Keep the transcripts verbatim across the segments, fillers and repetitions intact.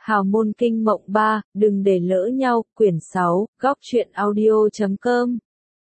Hào môn kinh mộng ba, đừng để lỡ nhau, quyển sáu, góc truyện audio chấm com.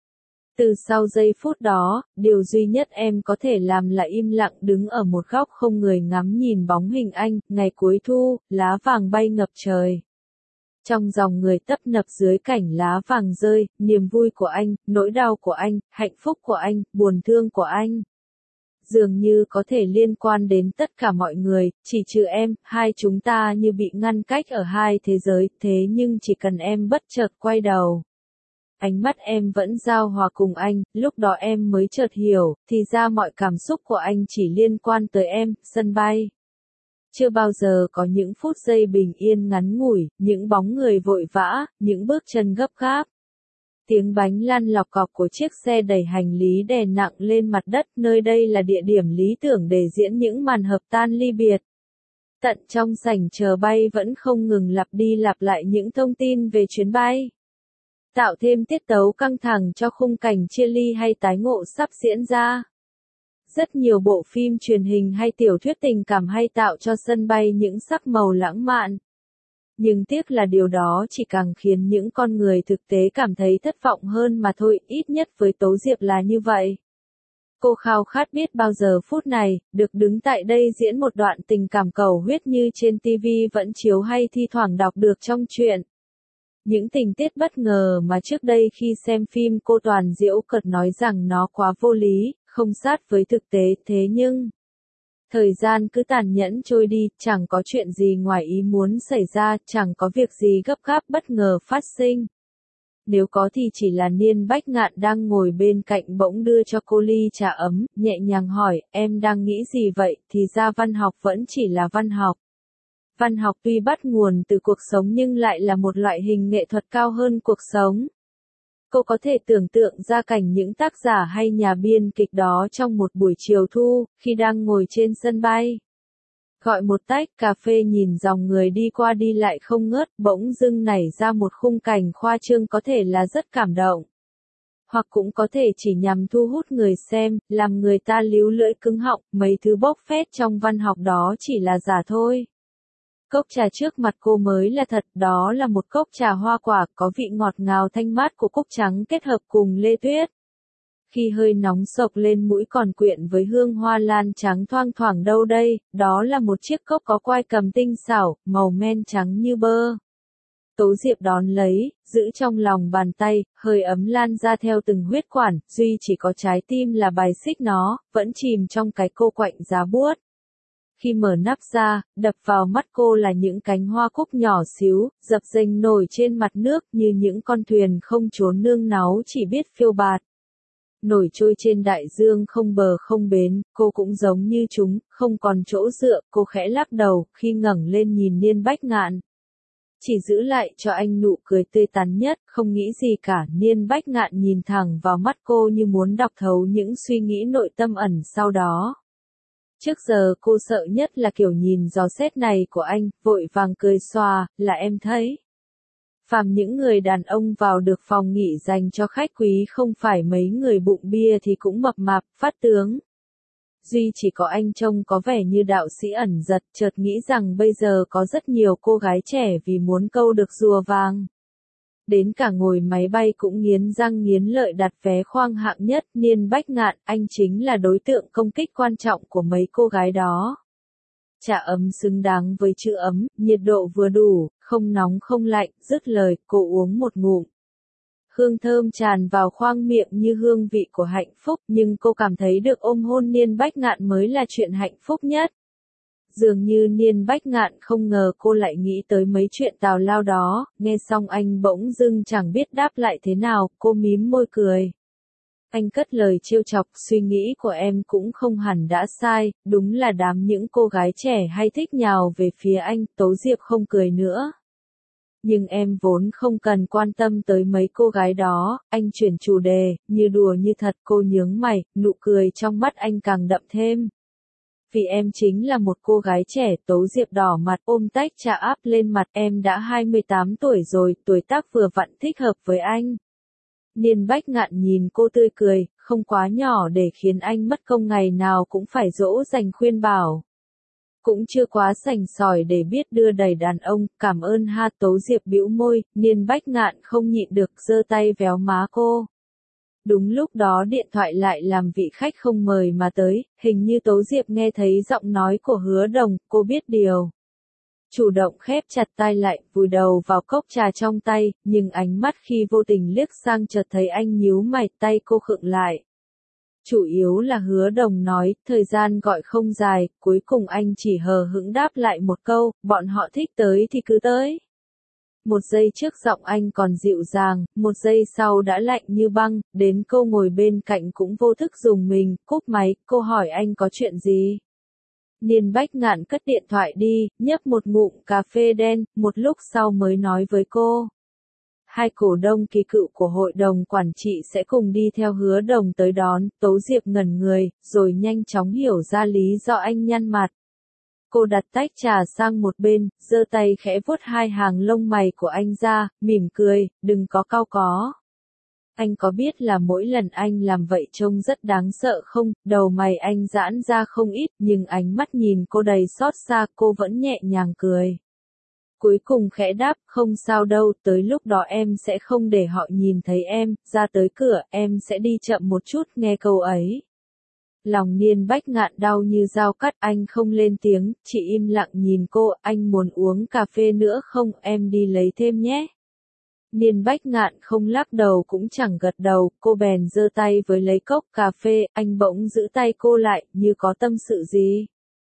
Từ sau giây phút đó, điều duy nhất em có thể làm là im lặng đứng ở một góc không người ngắm nhìn bóng hình anh, ngày cuối thu, lá vàng bay ngập trời. Trong dòng người tấp nập dưới cảnh lá vàng rơi, niềm vui của anh, nỗi đau của anh, hạnh phúc của anh, buồn thương của anh. Dường như có thể liên quan đến tất cả mọi người, chỉ trừ em, hai chúng ta như bị ngăn cách ở hai thế giới, thế nhưng chỉ cần em bất chợt quay đầu. Ánh mắt em vẫn giao hòa cùng anh, lúc đó em mới chợt hiểu, thì ra mọi cảm xúc của anh chỉ liên quan tới em, sân bay. Chưa bao giờ có những phút giây bình yên ngắn ngủi, những bóng người vội vã, những bước chân gấp gáp. Tiếng bánh lăn lọc cọc của chiếc xe đẩy hành lý đè nặng lên mặt đất, nơi đây là địa điểm lý tưởng để diễn những màn hợp tan ly biệt. Tận trong sảnh chờ bay vẫn không ngừng lặp đi lặp lại những thông tin về chuyến bay. Tạo thêm tiết tấu căng thẳng cho khung cảnh chia ly hay tái ngộ sắp diễn ra. Rất nhiều bộ phim truyền hình hay tiểu thuyết tình cảm hay tạo cho sân bay những sắc màu lãng mạn. Nhưng tiếc là điều đó chỉ càng khiến những con người thực tế cảm thấy thất vọng hơn mà thôi, ít nhất với Tố Diệp là như vậy. Cô khao khát biết bao giờ phút này, được đứng tại đây diễn một đoạn tình cảm cầu huyết như trên ti vi vẫn chiếu hay thi thoảng đọc được trong truyện. Những tình tiết bất ngờ mà trước đây khi xem phim cô toàn giễu cợt nói rằng nó quá vô lý, không sát với thực tế, thế nhưng... Thời gian cứ tàn nhẫn trôi đi, chẳng có chuyện gì ngoài ý muốn xảy ra, chẳng có việc gì gấp gáp bất ngờ phát sinh. Nếu có thì chỉ là Niên Bách Ngạn đang ngồi bên cạnh bỗng đưa cho cô ly trà ấm, nhẹ nhàng hỏi, em đang nghĩ gì vậy, thì ra văn học vẫn chỉ là văn học. Văn học tuy bắt nguồn từ cuộc sống nhưng lại là một loại hình nghệ thuật cao hơn cuộc sống. Cô có thể tưởng tượng ra cảnh những tác giả hay nhà biên kịch đó trong một buổi chiều thu, khi đang ngồi trên sân bay. Gọi một tách cà phê nhìn dòng người đi qua đi lại không ngớt, bỗng dưng nảy ra một khung cảnh khoa trương có thể là rất cảm động. Hoặc cũng có thể chỉ nhằm thu hút người xem, làm người ta líu lưỡi cứng họng, mấy thứ bốc phét trong văn học đó chỉ là giả thôi. Cốc trà trước mặt cô mới là thật, đó là một cốc trà hoa quả, có vị ngọt ngào thanh mát của cúc trắng kết hợp cùng lê tuyết. Khi hơi nóng sộc lên mũi còn quyện với hương hoa lan trắng thoang thoảng đâu đây, đó là một chiếc cốc có quai cầm tinh xảo, màu men trắng như bơ. Tố Diệp đón lấy, giữ trong lòng bàn tay, hơi ấm lan ra theo từng huyết quản, duy chỉ có trái tim là bài xích nó, vẫn chìm trong cái cô quạnh giá buốt. Khi mở nắp ra, đập vào mắt cô là những cánh hoa cúc nhỏ xíu, dập dềnh nổi trên mặt nước như những con thuyền không trốn nương náu chỉ biết phiêu bạt. Nổi trôi trên đại dương không bờ không bến, cô cũng giống như chúng, không còn chỗ dựa, cô khẽ lắc đầu, khi ngẩng lên nhìn Niên Bách Ngạn. Chỉ giữ lại cho anh nụ cười tươi tắn nhất, không nghĩ gì cả, Niên Bách Ngạn nhìn thẳng vào mắt cô như muốn đọc thấu những suy nghĩ nội tâm ẩn sau đó. Trước giờ cô sợ nhất là kiểu nhìn dò xét này của anh, vội vàng cười xòa, là em thấy. Phàm những người đàn ông vào được phòng nghỉ dành cho khách quý không phải mấy người bụng bia thì cũng mập mạp, phát tướng. Duy chỉ có anh trông có vẻ như đạo sĩ ẩn giật, chợt nghĩ rằng bây giờ có rất nhiều cô gái trẻ vì muốn câu được rùa vàng. Đến cả ngồi máy bay cũng nghiến răng nghiến lợi đặt vé khoang hạng nhất, Niên Bách Ngạn, anh chính là đối tượng công kích quan trọng của mấy cô gái đó. Trà ấm xứng đáng với chữ ấm, nhiệt độ vừa đủ, không nóng không lạnh, dứt lời, cô uống một ngụm. Hương thơm tràn vào khoang miệng như hương vị của hạnh phúc, nhưng cô cảm thấy được ôm hôn Niên Bách Ngạn mới là chuyện hạnh phúc nhất. Dường như Niên Bách Ngạn không ngờ cô lại nghĩ tới mấy chuyện tào lao đó, nghe xong anh bỗng dưng chẳng biết đáp lại thế nào, cô mím môi cười. Anh cất lời trêu chọc, suy nghĩ của em cũng không hẳn đã sai, đúng là đám những cô gái trẻ hay thích nhào về phía anh, Tố Diệp không cười nữa. Nhưng em vốn không cần quan tâm tới mấy cô gái đó, anh chuyển chủ đề, như đùa như thật, cô nhướng mày, nụ cười trong mắt anh càng đậm thêm. Vì em chính là một cô gái trẻ, Tố Diệp đỏ mặt ôm tách trà áp lên mặt, em đã hai mươi tám tuổi rồi, tuổi tác vừa vặn thích hợp với anh. Niên Bách Ngạn nhìn cô tươi cười, không quá nhỏ để khiến anh mất công ngày nào cũng phải dỗ dành khuyên bảo. cũng chưa quá sành sỏi để biết đưa đẩy đàn ông, cảm ơn ha. Tố Diệp bĩu môi, Niên Bách Ngạn không nhịn được giơ tay véo má cô. Đúng lúc đó điện thoại lại làm vị khách không mời mà tới, hình như Tố Diệp nghe thấy giọng nói của Hứa Đồng, cô biết điều. Chủ động khép chặt tai lại, vùi đầu vào cốc trà trong tay, nhưng ánh mắt khi vô tình liếc sang chợt thấy anh nhíu mày, tay cô khựng lại. Chủ yếu là Hứa Đồng nói, thời gian gọi không dài, cuối cùng anh chỉ hờ hững đáp lại một câu, bọn họ thích tới thì cứ tới. Một giây trước giọng anh còn dịu dàng, một giây sau đã lạnh như băng, đến cô ngồi bên cạnh cũng vô thức dùng mình, cúp máy, cô hỏi anh có chuyện gì. Niên Bách Ngạn cất điện thoại đi, nhấp một ngụm cà phê đen, một lúc sau mới nói với cô. Hai cổ đông kỳ cựu của hội đồng quản trị sẽ cùng đi theo Hứa Đồng tới đón, Tố Diệp ngẩn người, rồi nhanh chóng hiểu ra lý do anh nhăn mặt. Cô đặt tách trà sang một bên, giơ tay khẽ vuốt hai hàng lông mày của anh ra, mỉm cười, đừng có cau có. Anh có biết là mỗi lần anh làm vậy trông rất đáng sợ không, đầu mày anh giãn ra không ít, nhưng ánh mắt nhìn cô đầy xót xa, cô vẫn nhẹ nhàng cười. Cuối cùng khẽ đáp, không sao đâu, tới lúc đó em sẽ không để họ nhìn thấy em, ra tới cửa, em sẽ đi chậm một chút, nghe câu ấy. Lòng Niên Bách Ngạn đau như dao cắt, anh không lên tiếng, chỉ im lặng nhìn cô, anh muốn uống cà phê nữa không, em đi lấy thêm nhé. Niên Bách Ngạn không lắc đầu cũng chẳng gật đầu, cô bèn giơ tay với lấy cốc cà phê, anh bỗng giữ tay cô lại, như có tâm sự gì.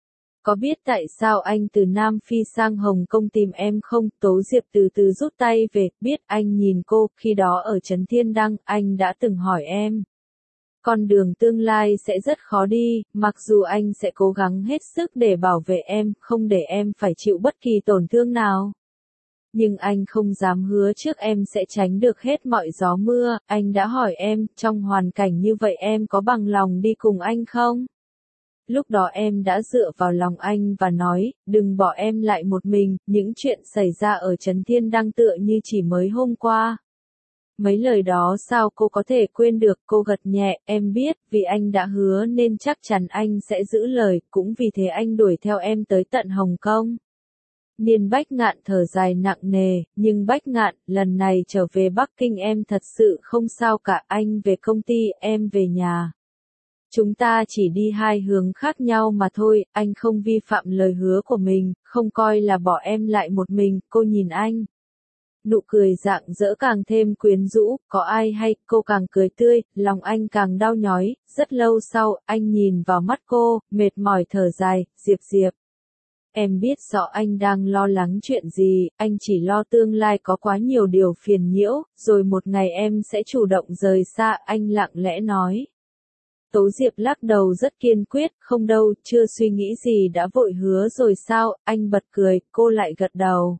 Có biết tại sao anh từ Nam Phi sang Hồng Kông tìm em không? Tố Diệp từ từ rút tay về, biết anh nhìn cô, khi đó ở Trấn Thiên Đăng, anh đã từng hỏi em. Con đường tương lai sẽ rất khó đi, mặc dù anh sẽ cố gắng hết sức để bảo vệ em, không để em phải chịu bất kỳ tổn thương nào. Nhưng anh không dám hứa trước em sẽ tránh được hết mọi gió mưa, anh đã hỏi em, trong hoàn cảnh như vậy em có bằng lòng đi cùng anh không? Lúc đó em đã dựa vào lòng anh và nói, đừng bỏ em lại một mình, những chuyện xảy ra ở Trấn Thiên Đăng tựa như chỉ mới hôm qua. Mấy lời đó sao cô có thể quên được, cô gật nhẹ, em biết, vì anh đã hứa nên chắc chắn anh sẽ giữ lời, cũng vì thế anh đuổi theo em tới tận Hồng Kông. Niên Bách Ngạn thở dài nặng nề, nhưng Bách Ngạn, lần này trở về Bắc Kinh em thật sự không sao cả, anh về công ty, em về nhà. Chúng ta chỉ đi hai hướng khác nhau mà thôi, anh không vi phạm lời hứa của mình, không coi là bỏ em lại một mình, cô nhìn anh. Nụ cười rạng rỡ càng thêm quyến rũ, có ai hay, cô càng cười tươi, lòng anh càng đau nhói, rất lâu sau, anh nhìn vào mắt cô, mệt mỏi thở dài, Diệp Diệp. Em biết rõ anh đang lo lắng chuyện gì, anh chỉ lo tương lai có quá nhiều điều phiền nhiễu, rồi một ngày em sẽ chủ động rời xa, anh lặng lẽ nói. Tố Diệp lắc đầu rất kiên quyết, không đâu, chưa suy nghĩ gì đã vội hứa rồi sao, anh bật cười, cô lại gật đầu.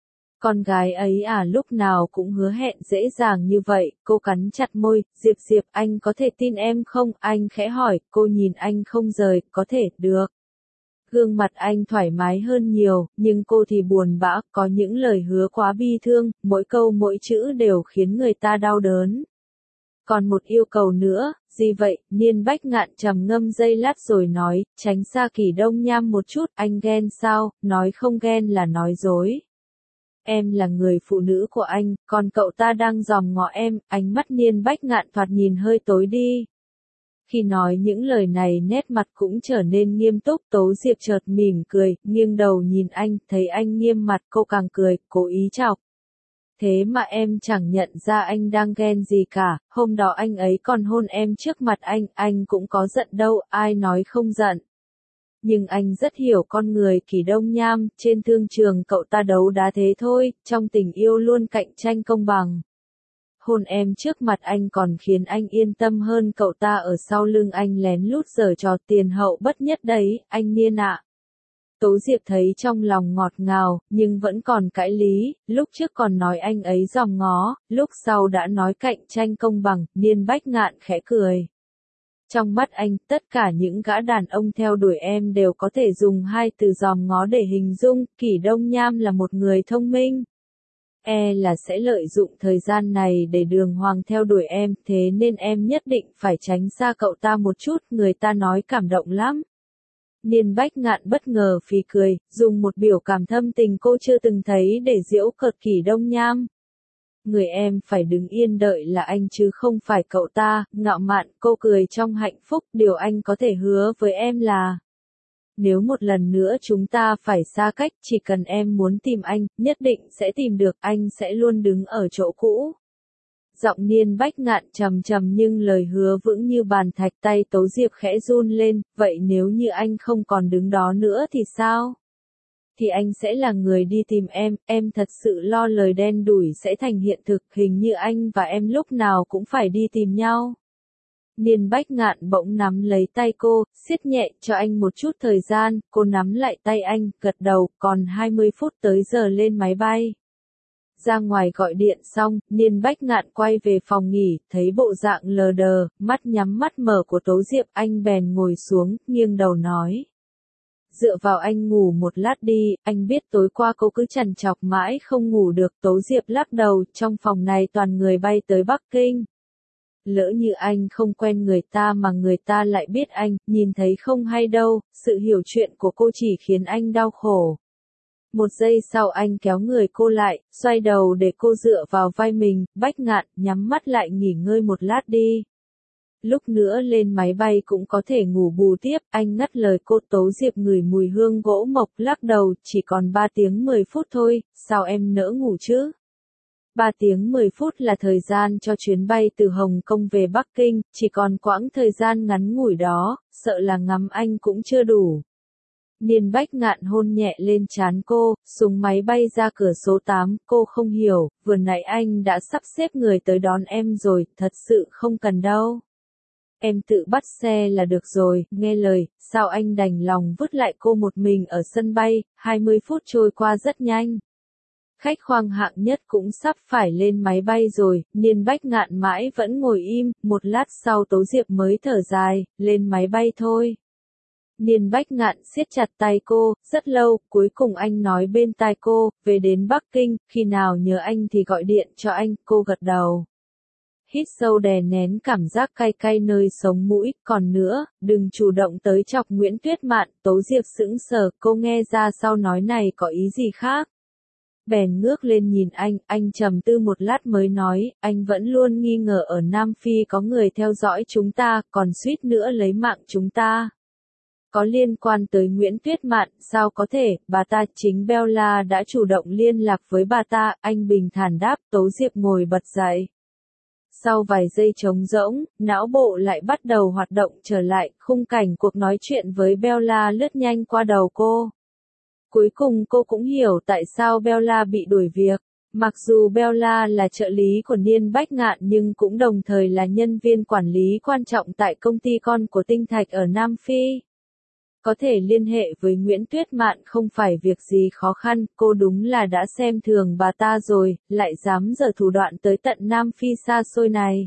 Con gái ấy à lúc nào cũng hứa hẹn dễ dàng như vậy, cô cắn chặt môi, Diệp Diệp anh có thể tin em không, anh khẽ hỏi, cô nhìn anh không rời, có thể, được. Gương mặt anh thoải mái hơn nhiều, nhưng cô thì buồn bã, có những lời hứa quá bi thương, mỗi câu mỗi chữ đều khiến người ta đau đớn. Còn một yêu cầu nữa, gì vậy, Niên Bách Ngạn trầm ngâm giây lát rồi nói, tránh xa Kỳ Đông Nham một chút, anh ghen sao, nói không ghen là nói dối. Em là người phụ nữ của anh, còn cậu ta đang dòm ngó em, ánh mắt Niên Bách Ngạn thoạt nhìn hơi tối đi. Khi nói những lời này nét mặt cũng trở nên nghiêm túc, Tố Diệp chợt mỉm cười, nghiêng đầu nhìn anh, thấy anh nghiêm mặt cô càng cười, cố ý chọc. Thế mà em chẳng nhận ra anh đang ghen gì cả, hôm đó anh ấy còn hôn em trước mặt anh, anh cũng có giận đâu, ai nói không giận. Nhưng anh rất hiểu con người Kỳ Đông Nham, trên thương trường cậu ta đấu đá thế thôi, trong tình yêu luôn cạnh tranh công bằng. Hôn em trước mặt anh còn khiến anh yên tâm hơn cậu ta ở sau lưng anh lén lút giở trò tiền hậu bất nhất đấy, anh Niên ạ. Tố Diệp thấy trong lòng ngọt ngào, nhưng vẫn còn cãi lý, lúc trước còn nói anh ấy dòm ngó, lúc sau đã nói cạnh tranh công bằng, Niên Bách Ngạn khẽ cười. Trong mắt anh, tất cả những gã đàn ông theo đuổi em đều có thể dùng hai từ dòm ngó để hình dung, Kỳ Đông Nham là một người thông minh. E là sẽ lợi dụng thời gian này để đường hoàng theo đuổi em, thế nên em nhất định phải tránh xa cậu ta một chút, người ta nói cảm động lắm. Niên Bách Ngạn bất ngờ phì cười, dùng một biểu cảm thâm tình cô chưa từng thấy để giễu cợt Kỷ Đông Nham. Người em phải đứng yên đợi là anh chứ không phải cậu ta, ngạo mạn, cô cười trong hạnh phúc, điều anh có thể hứa với em là nếu một lần nữa chúng ta phải xa cách, chỉ cần em muốn tìm anh, nhất định sẽ tìm được, anh sẽ luôn đứng ở chỗ cũ. Giọng Niên Bách Ngạn trầm trầm nhưng lời hứa vững như bàn thạch, tay Tố Diệp khẽ run lên, vậy nếu như anh không còn đứng đó nữa thì sao? Thì anh sẽ là người đi tìm em, em thật sự lo lời đen đủi sẽ thành hiện thực, hình như anh và em lúc nào cũng phải đi tìm nhau. Niên Bách Ngạn bỗng nắm lấy tay cô, siết nhẹ, cho anh một chút thời gian, cô nắm lại tay anh, gật đầu, còn hai mươi phút tới giờ lên máy bay. Ra ngoài gọi điện xong, Niên Bách Ngạn quay về phòng nghỉ, thấy bộ dạng lờ đờ, mắt nhắm mắt mở của Tố Diệp, anh bèn ngồi xuống, nghiêng đầu nói. Dựa vào anh ngủ một lát đi, anh biết tối qua cô cứ trằn trọc mãi không ngủ được. Tố Diệp lắc đầu, trong phòng này toàn người bay tới Bắc Kinh. Lỡ như anh không quen người ta mà người ta lại biết anh, nhìn thấy không hay đâu, sự hiểu chuyện của cô chỉ khiến anh đau khổ. Một giây sau anh kéo người cô lại, xoay đầu để cô dựa vào vai mình, Bách Ngạn, nhắm mắt lại nghỉ ngơi một lát đi. Lúc nữa lên máy bay cũng có thể ngủ bù tiếp, anh ngắt lời cô. Tố Diệp ngửi mùi hương gỗ mộc, lắc đầu, chỉ còn ba tiếng mười phút thôi, sao em nỡ ngủ chứ? ba tiếng mười phút là thời gian cho chuyến bay từ Hồng Kông về Bắc Kinh, chỉ còn quãng thời gian ngắn ngủi đó, sợ là ngắm anh cũng chưa đủ. Niên Bách Ngạn hôn nhẹ lên trán cô, xuống máy bay ra cửa số tám, cô không hiểu, vừa nãy anh đã sắp xếp người tới đón em rồi, thật sự không cần đâu. Em tự bắt xe là được rồi, nghe lời, sao anh đành lòng vứt lại cô một mình ở sân bay, hai mươi phút trôi qua rất nhanh. Khách khoang hạng nhất cũng sắp phải lên máy bay rồi, Niên Bách Ngạn mãi vẫn ngồi im, một lát sau Tố Diệp mới thở dài, lên máy bay thôi. Niên Bách Ngạn siết chặt tay cô, rất lâu, cuối cùng anh nói bên tai cô, về đến Bắc Kinh, khi nào nhớ anh thì gọi điện cho anh, cô gật đầu. Hít sâu đè nén cảm giác cay cay nơi sống mũi, còn nữa, đừng chủ động tới chọc Nguyễn Tuyết Mạn. Tố Diệp sững sờ, cô nghe ra sau nói này có ý gì khác. Bèn ngước lên nhìn anh, anh trầm tư một lát mới nói, anh vẫn luôn nghi ngờ ở Nam Phi có người theo dõi chúng ta, còn suýt nữa lấy mạng chúng ta. Có liên quan tới Nguyễn Tuyết Mạn, sao có thể, bà ta, chính Bella đã chủ động liên lạc với bà ta, anh bình thản đáp. Tố Diệp ngồi bật dậy. Sau vài giây trống rỗng, não bộ lại bắt đầu hoạt động trở lại, khung cảnh cuộc nói chuyện với Bella lướt nhanh qua đầu cô. Cuối cùng cô cũng hiểu tại sao Bella bị đuổi việc. Mặc dù Bella là trợ lý của Niên Bách Ngạn nhưng cũng đồng thời là nhân viên quản lý quan trọng tại công ty con của Tinh Thạch ở Nam Phi. Có thể liên hệ với Nguyễn Tuyết Mạn không phải việc gì khó khăn, cô đúng là đã xem thường bà ta rồi, lại dám giở thủ đoạn tới tận Nam Phi xa xôi này.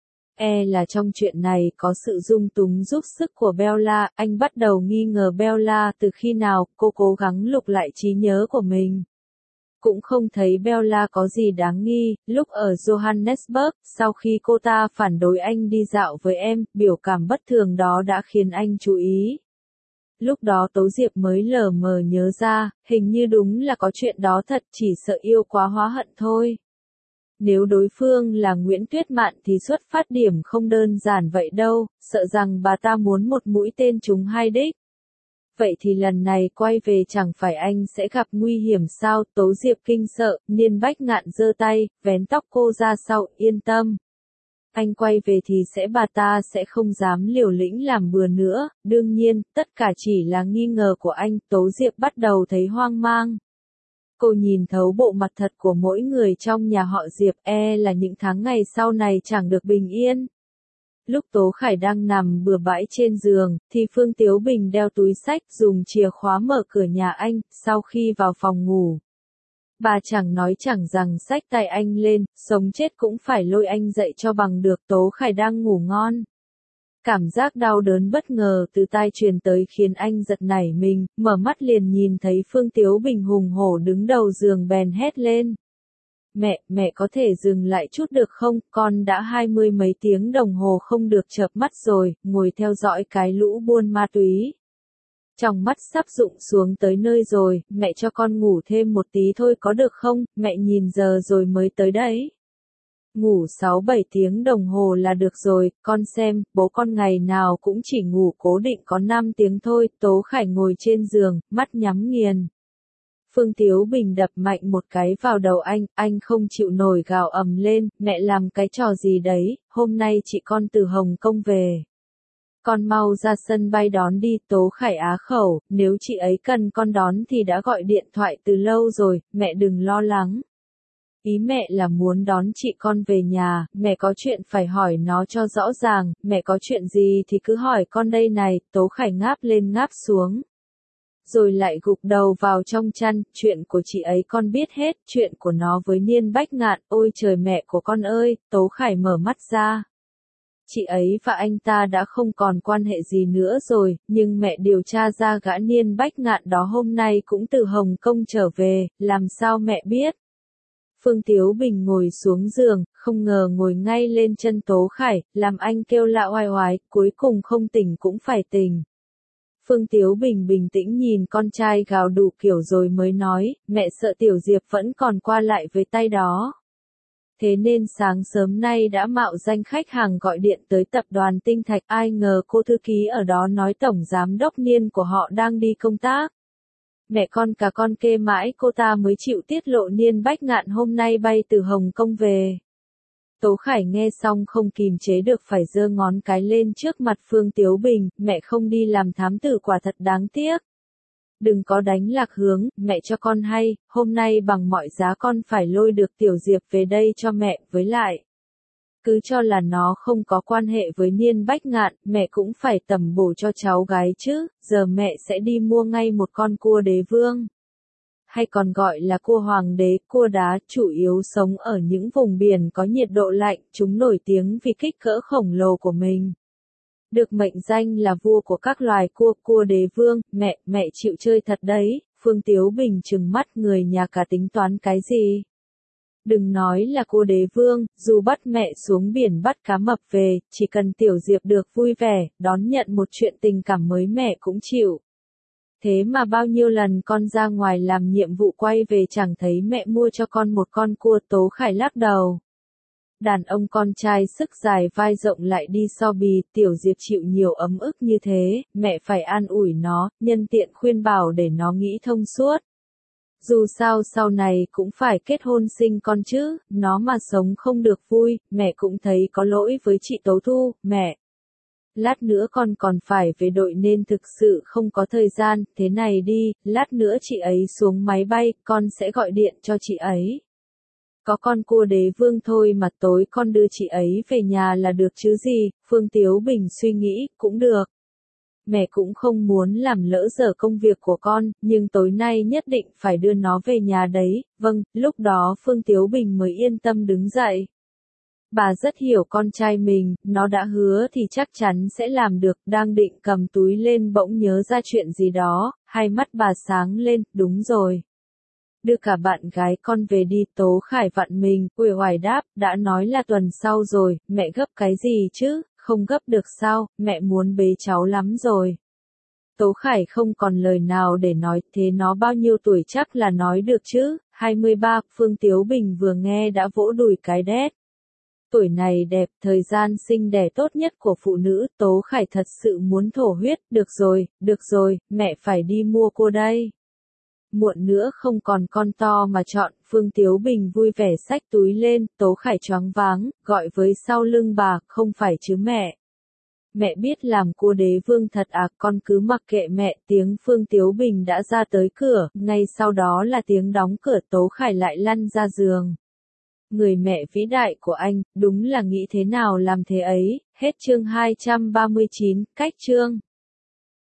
E là trong chuyện này có sự dung túng giúp sức của Bella, anh bắt đầu nghi ngờ Bella từ khi nào, cô cố gắng lục lại trí nhớ của mình. Cũng không thấy Bella có gì đáng nghi, lúc ở Johannesburg, sau khi cô ta phản đối anh đi dạo với em, biểu cảm bất thường đó đã khiến anh chú ý. Lúc đó Tố Diệp mới lờ mờ nhớ ra, hình như đúng là có chuyện đó thật, chỉ sợ yêu quá hóa hận thôi. Nếu đối phương là Nguyễn Tuyết Mạn thì xuất phát điểm không đơn giản vậy đâu, sợ rằng bà ta muốn một mũi tên trúng hai đích. Vậy thì lần này quay về chẳng phải anh sẽ gặp nguy hiểm sao? Tố Diệp kinh sợ, Niên Bách Ngạn giơ tay, vén tóc cô ra sau, yên tâm. Anh quay về thì sẽ bà ta sẽ không dám liều lĩnh làm bừa nữa, đương nhiên, tất cả chỉ là nghi ngờ của anh. Tố Diệp bắt đầu thấy hoang mang. Cô nhìn thấu bộ mặt thật của mỗi người trong nhà họ Diệp, e là những tháng ngày sau này chẳng được bình yên. Lúc Tố Khải đang nằm bừa bãi trên giường, thì Phương Tiếu Bình đeo túi xách dùng chìa khóa mở cửa nhà anh, sau khi vào phòng ngủ. Bà chẳng nói chẳng rằng xách tay anh lên, sống chết cũng phải lôi anh dậy cho bằng được. Tố Khải đang ngủ ngon. Cảm giác đau đớn bất ngờ từ tai truyền tới khiến anh giật nảy mình, mở mắt liền nhìn thấy Phương Tiếu Bình hùng hổ đứng đầu giường bèn hét lên. Mẹ, mẹ có thể dừng lại chút được không, con đã hai mươi mấy tiếng đồng hồ không được chợp mắt rồi, ngồi theo dõi cái lũ buôn ma túy. Trong mắt sắp rụng xuống tới nơi rồi, mẹ cho con ngủ thêm một tí thôi có được không, mẹ nhìn giờ rồi mới tới đấy. Ngủ sáu bảy tiếng đồng hồ là được rồi, con xem, bố con ngày nào cũng chỉ ngủ cố định có năm tiếng thôi, Tố Khải ngồi trên giường, mắt nhắm nghiền. Phương Tiếu Bình đập mạnh một cái vào đầu anh, anh không chịu nổi gào ầm lên, mẹ làm cái trò gì đấy, hôm nay chị con từ Hồng Kông về. Con mau ra sân bay đón đi, Tố Khải á khẩu, nếu chị ấy cần con đón thì đã gọi điện thoại từ lâu rồi, mẹ đừng lo lắng. Ý mẹ là muốn đón chị con về nhà, mẹ có chuyện phải hỏi nó cho rõ ràng, mẹ có chuyện gì thì cứ hỏi con đây này, Tố Khải ngáp lên ngáp xuống. Rồi lại gục đầu vào trong chăn, chuyện của chị ấy con biết hết, chuyện của nó với Niên Bách Ngạn, ôi trời mẹ của con ơi, Tố Khải mở mắt ra. Chị ấy và anh ta đã không còn quan hệ gì nữa rồi, nhưng mẹ điều tra ra gã Niên Bách Ngạn đó hôm nay cũng từ Hồng Kông trở về, làm sao mẹ biết? Phương Tiếu Bình ngồi xuống giường, không ngờ ngồi ngay lên chân Tố Khải, làm anh kêu lạ oai oái, cuối cùng không tỉnh cũng phải tỉnh. Phương Tiếu Bình bình tĩnh nhìn con trai gào đủ kiểu rồi mới nói, mẹ sợ Tiểu Diệp vẫn còn qua lại với tay đó. Thế nên sáng sớm nay đã mạo danh khách hàng gọi điện tới tập đoàn Tinh Thạch, ai ngờ cô thư ký ở đó nói tổng giám đốc Niên của họ đang đi công tác. Mẹ con cả con kê mãi cô ta mới chịu tiết lộ Niên Bách Ngạn hôm nay bay từ Hồng Kông về. Tố Khải nghe xong không kìm chế được phải giơ ngón cái lên trước mặt Phương Tiếu Bình, mẹ không đi làm thám tử quả thật đáng tiếc. Đừng có đánh lạc hướng, mẹ cho con hay, hôm nay bằng mọi giá con phải lôi được Tiểu Diệp về đây cho mẹ, với lại. Cứ cho là nó không có quan hệ với Niên Bách Ngạn, mẹ cũng phải tẩm bổ cho cháu gái chứ, giờ mẹ sẽ đi mua ngay một con cua đế vương. Hay còn gọi là cua hoàng đế, cua đá, chủ yếu sống ở những vùng biển có nhiệt độ lạnh, chúng nổi tiếng vì kích cỡ khổng lồ của mình. Được mệnh danh là vua của các loài cua, cua đế vương, mẹ, mẹ chịu chơi thật đấy, Phương Tiếu Bình trừng mắt người nhà cả tính toán cái gì. Đừng nói là cua đế vương, dù bắt mẹ xuống biển bắt cá mập về, chỉ cần Tiểu Diệp được vui vẻ, đón nhận một chuyện tình cảm mới mẹ cũng chịu. Thế mà bao nhiêu lần con ra ngoài làm nhiệm vụ quay về chẳng thấy mẹ mua cho con một con cua, Tố Khải lắc đầu. Đàn ông con trai sức dài vai rộng lại đi so bì, Tiểu Diệp chịu nhiều ấm ức như thế, mẹ phải an ủi nó, nhân tiện khuyên bảo để nó nghĩ thông suốt. Dù sao sau này cũng phải kết hôn sinh con chứ, nó mà sống không được vui, mẹ cũng thấy có lỗi với chị Tố Thu, mẹ. Lát nữa con còn phải về đội nên thực sự không có thời gian, thế này đi, lát nữa chị ấy xuống máy bay, con sẽ gọi điện cho chị ấy. Có con cua đế vương thôi mà tối con đưa chị ấy về nhà là được chứ gì, Phương Tiếu Bình suy nghĩ, cũng được. Mẹ cũng không muốn làm lỡ dở công việc của con, nhưng tối nay nhất định phải đưa nó về nhà đấy, vâng, lúc đó Phương Tiếu Bình mới yên tâm đứng dậy. Bà rất hiểu con trai mình, nó đã hứa thì chắc chắn sẽ làm được, đang định cầm túi lên bỗng nhớ ra chuyện gì đó, hai mắt bà sáng lên, đúng rồi. Đưa cả bạn gái con về đi, Tố Khải vặn mình, uể oải đáp, đã nói là tuần sau rồi, mẹ gấp cái gì chứ, không gấp được sao, mẹ muốn bế cháu lắm rồi. Tố Khải không còn lời nào để nói, thế nó bao nhiêu tuổi chắc là nói được chứ, hai mươi ba, Phương Tiếu Bình vừa nghe đã vỗ đùi cái đét. Tuổi này đẹp, thời gian sinh đẻ tốt nhất của phụ nữ, Tố Khải thật sự muốn thổ huyết, được rồi, được rồi, mẹ phải đi mua cua đây. Muộn nữa không còn con to mà chọn, Phương Tiếu Bình vui vẻ xách túi lên, Tố Khải choáng váng, gọi với sau lưng bà, không phải chứ mẹ. Mẹ biết làm cua đế vương thật à, con cứ mặc kệ mẹ, tiếng Phương Tiếu Bình đã ra tới cửa, ngay sau đó là tiếng đóng cửa, Tố Khải lại lăn ra giường. Người mẹ vĩ đại của anh, đúng là nghĩ thế nào làm thế ấy, hết chương hai trăm ba mươi chín, cách chương.